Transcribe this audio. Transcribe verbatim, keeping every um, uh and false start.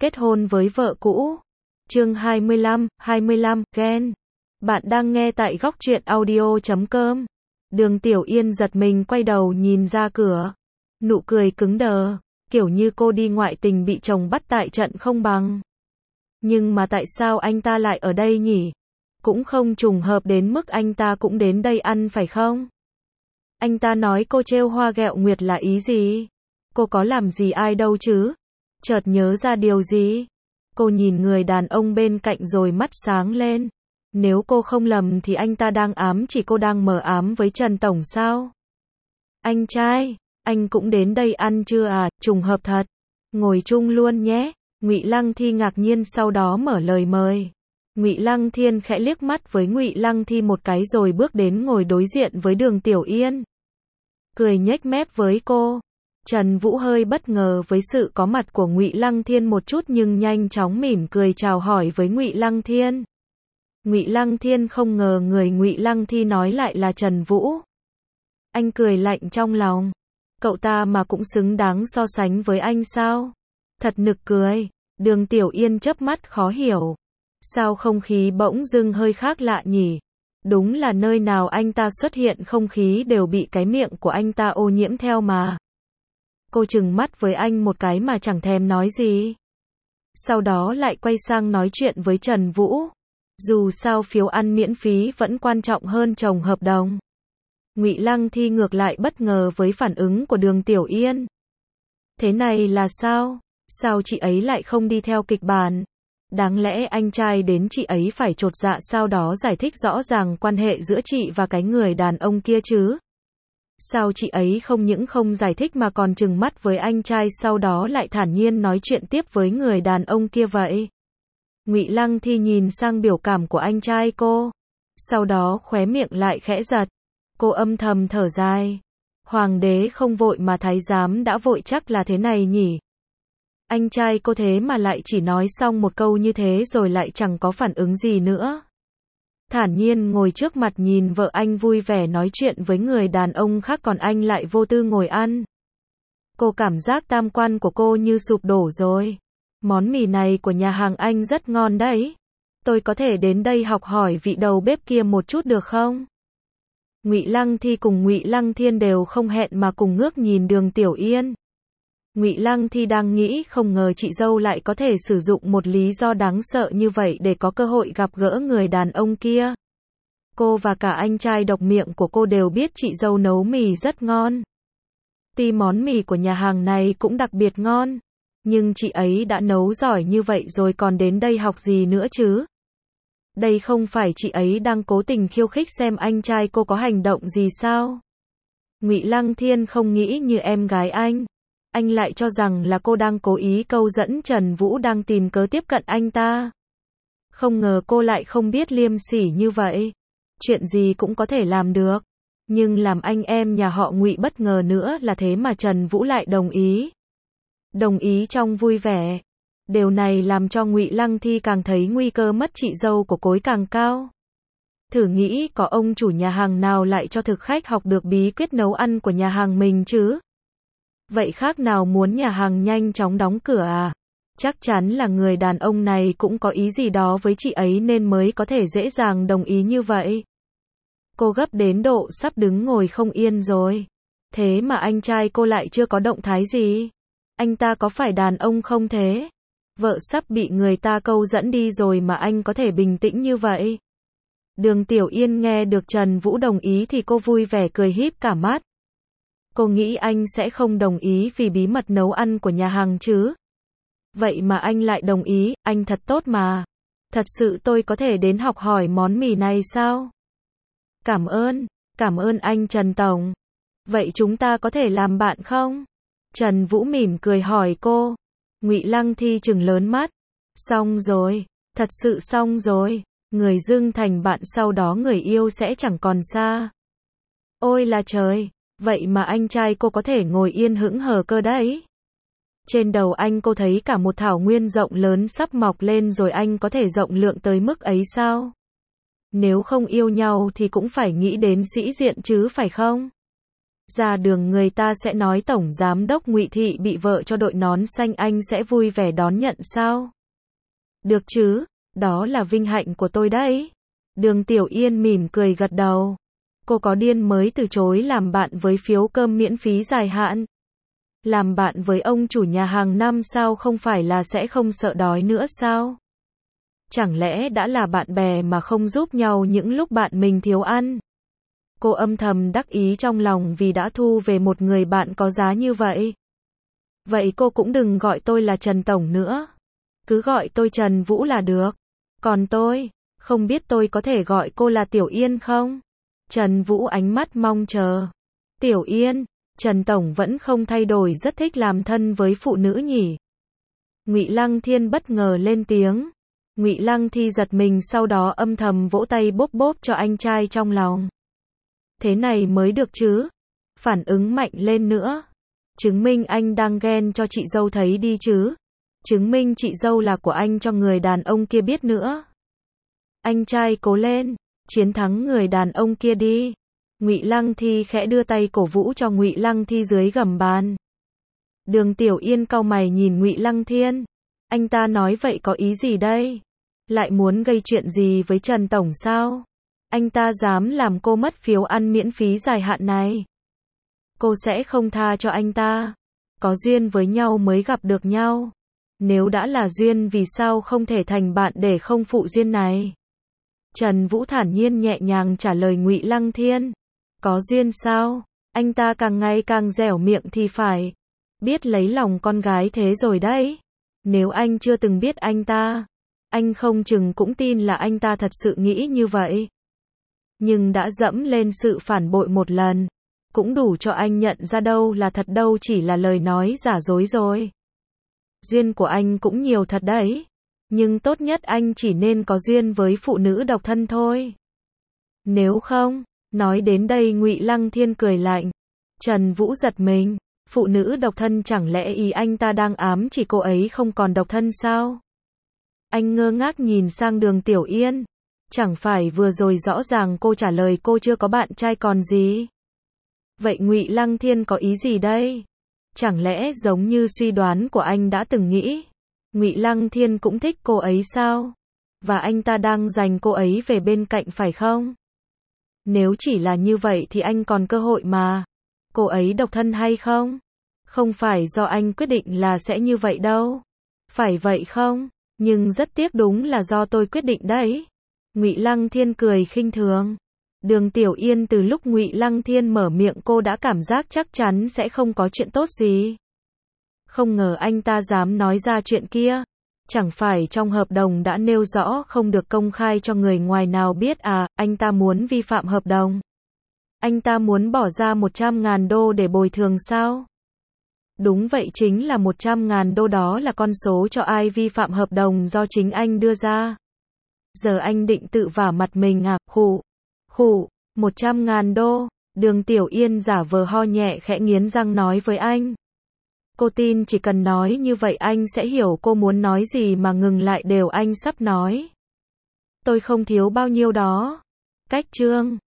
kết hôn với vợ cũ. Chương hai mươi lăm, hai mươi lăm, ghen. Bạn đang nghe tại góc truyện audio chấm com. Đường Tiểu Yên giật mình quay đầu nhìn ra cửa. Nụ cười cứng đờ, kiểu như cô đi ngoại tình bị chồng bắt tại trận không bằng. Nhưng mà tại sao anh ta lại ở đây nhỉ? Cũng không trùng hợp đến mức anh ta cũng đến đây ăn phải không? Anh ta nói cô trêu hoa ghẹo nguyệt là ý gì? Cô có làm gì ai đâu chứ? Chợt nhớ ra điều gì? Cô nhìn người đàn ông bên cạnh rồi mắt sáng lên. Nếu cô không lầm thì anh ta đang ám chỉ cô đang mờ ám với Trần Tổng sao? Anh trai, anh cũng đến đây ăn chưa à? Trùng hợp thật. Ngồi chung luôn nhé. Ngụy Lăng Thi ngạc nhiên sau đó mở lời mời. Ngụy Lăng Thiên khẽ liếc mắt với Ngụy Lăng Thi một cái rồi bước đến ngồi đối diện với Đường Tiểu Yên. Cười nhếch mép với cô. Trần Vũ hơi bất ngờ với sự có mặt của Ngụy Lăng Thiên một chút nhưng nhanh chóng mỉm cười chào hỏi với Ngụy Lăng Thiên. Ngụy Lăng Thiên không ngờ người Ngụy Lăng Thi nói lại là Trần Vũ. Anh cười lạnh trong lòng. Cậu ta mà cũng xứng đáng so sánh với anh sao? Thật nực cười. Đường Tiểu Yên chớp mắt khó hiểu. Sao không khí bỗng dưng hơi khác lạ nhỉ? Đúng là nơi nào anh ta xuất hiện không khí đều bị cái miệng của anh ta ô nhiễm theo mà. Cô trừng mắt với anh một cái mà chẳng thèm nói gì. Sau đó lại quay sang nói chuyện với Trần Vũ. Dù sao phiếu ăn miễn phí vẫn quan trọng hơn chồng hợp đồng. Ngụy Lăng Thi ngược lại bất ngờ với phản ứng của Đường Tiểu Yên. Thế này là sao? Sao chị ấy lại không đi theo kịch bản? Đáng lẽ anh trai đến chị ấy phải chột dạ sau đó giải thích rõ ràng quan hệ giữa chị và cái người đàn ông kia chứ? Sao chị ấy không những không giải thích mà còn trừng mắt với anh trai sau đó lại thản nhiên nói chuyện tiếp với người đàn ông kia vậy? Ngụy Lăng Thi nhìn sang biểu cảm của anh trai cô. Sau đó khóe miệng lại khẽ giật. Cô âm thầm thở dài. Hoàng đế không vội mà thái giám đã vội chắc là thế này nhỉ? Anh trai cô thế mà lại chỉ nói xong một câu như thế rồi lại chẳng có phản ứng gì nữa. Thản nhiên ngồi trước mặt nhìn vợ anh vui vẻ nói chuyện với người đàn ông khác còn anh lại vô tư ngồi ăn. Cô cảm giác tam quan của cô như sụp đổ rồi. Món mì này của nhà hàng anh rất ngon đấy. Tôi có thể đến đây học hỏi vị đầu bếp kia một chút được không? Ngụy Lăng Thi cùng Ngụy Lăng Thiên đều không hẹn mà cùng ngước nhìn Đường Tiểu Yên. Ngụy Lăng Thi đang nghĩ không ngờ chị dâu lại có thể sử dụng một lý do đáng sợ như vậy để có cơ hội gặp gỡ người đàn ông kia. Cô và cả anh trai độc miệng của cô đều biết chị dâu nấu mì rất ngon. Tuy món mì của nhà hàng này cũng đặc biệt ngon, nhưng chị ấy đã nấu giỏi như vậy rồi còn đến đây học gì nữa chứ? Đây không phải chị ấy đang cố tình khiêu khích xem anh trai cô có hành động gì sao? Ngụy Lăng Thiên không nghĩ như em gái anh. Anh lại cho rằng là cô đang cố ý câu dẫn Trần Vũ đang tìm cớ tiếp cận anh ta. Không ngờ cô lại không biết liêm sỉ như vậy. Chuyện gì cũng có thể làm được. Nhưng làm anh em nhà họ Ngụy bất ngờ nữa là thế mà Trần Vũ lại đồng ý. Đồng ý trong vui vẻ. Điều này làm cho Ngụy Lăng Thi càng thấy nguy cơ mất chị dâu của cối càng cao. Thử nghĩ có ông chủ nhà hàng nào lại cho thực khách học được bí quyết nấu ăn của nhà hàng mình chứ? Vậy khác nào muốn nhà hàng nhanh chóng đóng cửa à? Chắc chắn là người đàn ông này cũng có ý gì đó với chị ấy nên mới có thể dễ dàng đồng ý như vậy. Cô gấp đến độ sắp đứng ngồi không yên rồi. Thế mà anh trai cô lại chưa có động thái gì. Anh ta có phải đàn ông không thế? Vợ sắp bị người ta câu dẫn đi rồi mà anh có thể bình tĩnh như vậy. Đường Tiểu Yên nghe được Trần Vũ đồng ý thì cô vui vẻ cười híp cả mắt. Cô nghĩ anh sẽ không đồng ý vì bí mật nấu ăn của nhà hàng chứ. Vậy mà anh lại đồng ý, anh thật tốt mà. Thật sự tôi có thể đến học hỏi món mì này sao? Cảm ơn, cảm ơn anh Trần Tổng. Vậy chúng ta có thể làm bạn không? Trần Vũ mỉm cười hỏi cô. Ngụy Lăng Thi trừng lớn mắt. Xong rồi, thật sự xong rồi. Người dưng thành bạn sau đó người yêu sẽ chẳng còn xa. Ôi là trời, vậy mà anh trai cô có thể ngồi yên hững hờ cơ đấy. Trên đầu anh cô thấy cả một thảo nguyên rộng lớn sắp mọc lên rồi anh có thể rộng lượng tới mức ấy sao? Nếu không yêu nhau thì cũng phải nghĩ đến sĩ diện chứ phải không? Ra đường người ta sẽ nói Tổng Giám đốc Ngụy Thị bị vợ cho đội nón xanh, anh sẽ vui vẻ đón nhận sao? Được chứ, đó là vinh hạnh của tôi đấy. Đường Tiểu Yên mỉm cười gật đầu. Cô có điên mới từ chối làm bạn với phiếu cơm miễn phí dài hạn. Làm bạn với ông chủ nhà hàng năm sao không phải là sẽ không sợ đói nữa sao? Chẳng lẽ đã là bạn bè mà không giúp nhau những lúc bạn mình thiếu ăn? Cô âm thầm đắc ý trong lòng vì đã thu về một người bạn có giá như vậy. Vậy cô cũng đừng gọi tôi là Trần Tổng nữa. Cứ gọi tôi Trần Vũ là được. Còn tôi, không biết tôi có thể gọi cô là Tiểu Yên không? Trần Vũ ánh mắt mong chờ. Tiểu Yên, Trần Tổng vẫn không thay đổi, rất thích làm thân với phụ nữ nhỉ? Ngụy Lăng Thiên bất ngờ lên tiếng. Ngụy Lăng Thi giật mình, sau đó âm thầm vỗ tay bốp bốp cho anh trai trong lòng. Thế này mới được chứ. Phản ứng mạnh lên nữa. Chứng minh anh đang ghen cho chị dâu thấy đi chứ. Chứng minh chị dâu là của anh cho người đàn ông kia biết nữa. Anh trai cố lên, chiến thắng người đàn ông kia đi. Ngụy Lăng Thi khẽ đưa tay cổ vũ cho Ngụy Lăng Thi dưới gầm bàn. Đường Tiểu Yên cau mày nhìn Ngụy Lăng Thiên. Anh ta nói vậy có ý gì đây? Lại muốn gây chuyện gì với Trần Tổng sao? Anh ta dám làm cô mất phiếu ăn miễn phí dài hạn này. Cô sẽ không tha cho anh ta. Có duyên với nhau mới gặp được nhau. Nếu đã là duyên vì sao không thể thành bạn để không phụ duyên này? Trần Vũ thản nhiên nhẹ nhàng trả lời Ngụy Lăng Thiên. Có duyên sao? Anh ta càng ngày càng dẻo miệng thì phải. Biết lấy lòng con gái thế rồi đấy. Nếu anh chưa từng biết anh ta, anh không chừng cũng tin là anh ta thật sự nghĩ như vậy. Nhưng đã dẫm lên sự phản bội một lần, cũng đủ cho anh nhận ra đâu là thật đâu chỉ là lời nói giả dối rồi. Duyên của anh cũng nhiều thật đấy. Nhưng tốt nhất anh chỉ nên có duyên với phụ nữ độc thân thôi. Nếu không, nói đến đây Ngụy Lăng Thiên cười lạnh. Trần Vũ giật mình. Phụ nữ độc thân chẳng lẽ ý anh ta đang ám chỉ cô ấy không còn độc thân sao? Anh ngơ ngác nhìn sang Đường Tiểu Yên. Chẳng phải vừa rồi rõ ràng cô trả lời cô chưa có bạn trai còn gì? Vậy Ngụy Lăng Thiên có ý gì đây? Chẳng lẽ giống như suy đoán của anh đã từng nghĩ, Ngụy Lăng Thiên cũng thích cô ấy sao? Và anh ta đang giành cô ấy về bên cạnh phải không? Nếu chỉ là như vậy thì anh còn cơ hội mà. Cô ấy độc thân hay không? Không phải do anh quyết định là sẽ như vậy đâu. Phải vậy không? Nhưng rất tiếc đúng là do tôi quyết định đấy. Ngụy Lăng Thiên cười khinh thường. Đường Tiểu Yên từ lúc Ngụy Lăng Thiên mở miệng cô đã cảm giác chắc chắn sẽ không có chuyện tốt gì. Không ngờ anh ta dám nói ra chuyện kia. Chẳng phải trong hợp đồng đã nêu rõ không được công khai cho người ngoài nào biết à, anh ta muốn vi phạm hợp đồng. Anh ta muốn bỏ ra một trăm ngàn đô để bồi thường sao? Đúng vậy, chính là một trăm ngàn đô, đó là con số cho ai vi phạm hợp đồng do chính anh đưa ra. Giờ anh định tự vả mặt mình à? Khụ, khụ, một trăm ngàn đô. Đường Tiểu Yên giả vờ ho nhẹ khẽ nghiến răng nói với anh. Cô tin chỉ cần nói như vậy anh sẽ hiểu cô muốn nói gì mà ngừng lại đều anh sắp nói. Tôi không thiếu bao nhiêu đó. Cách chương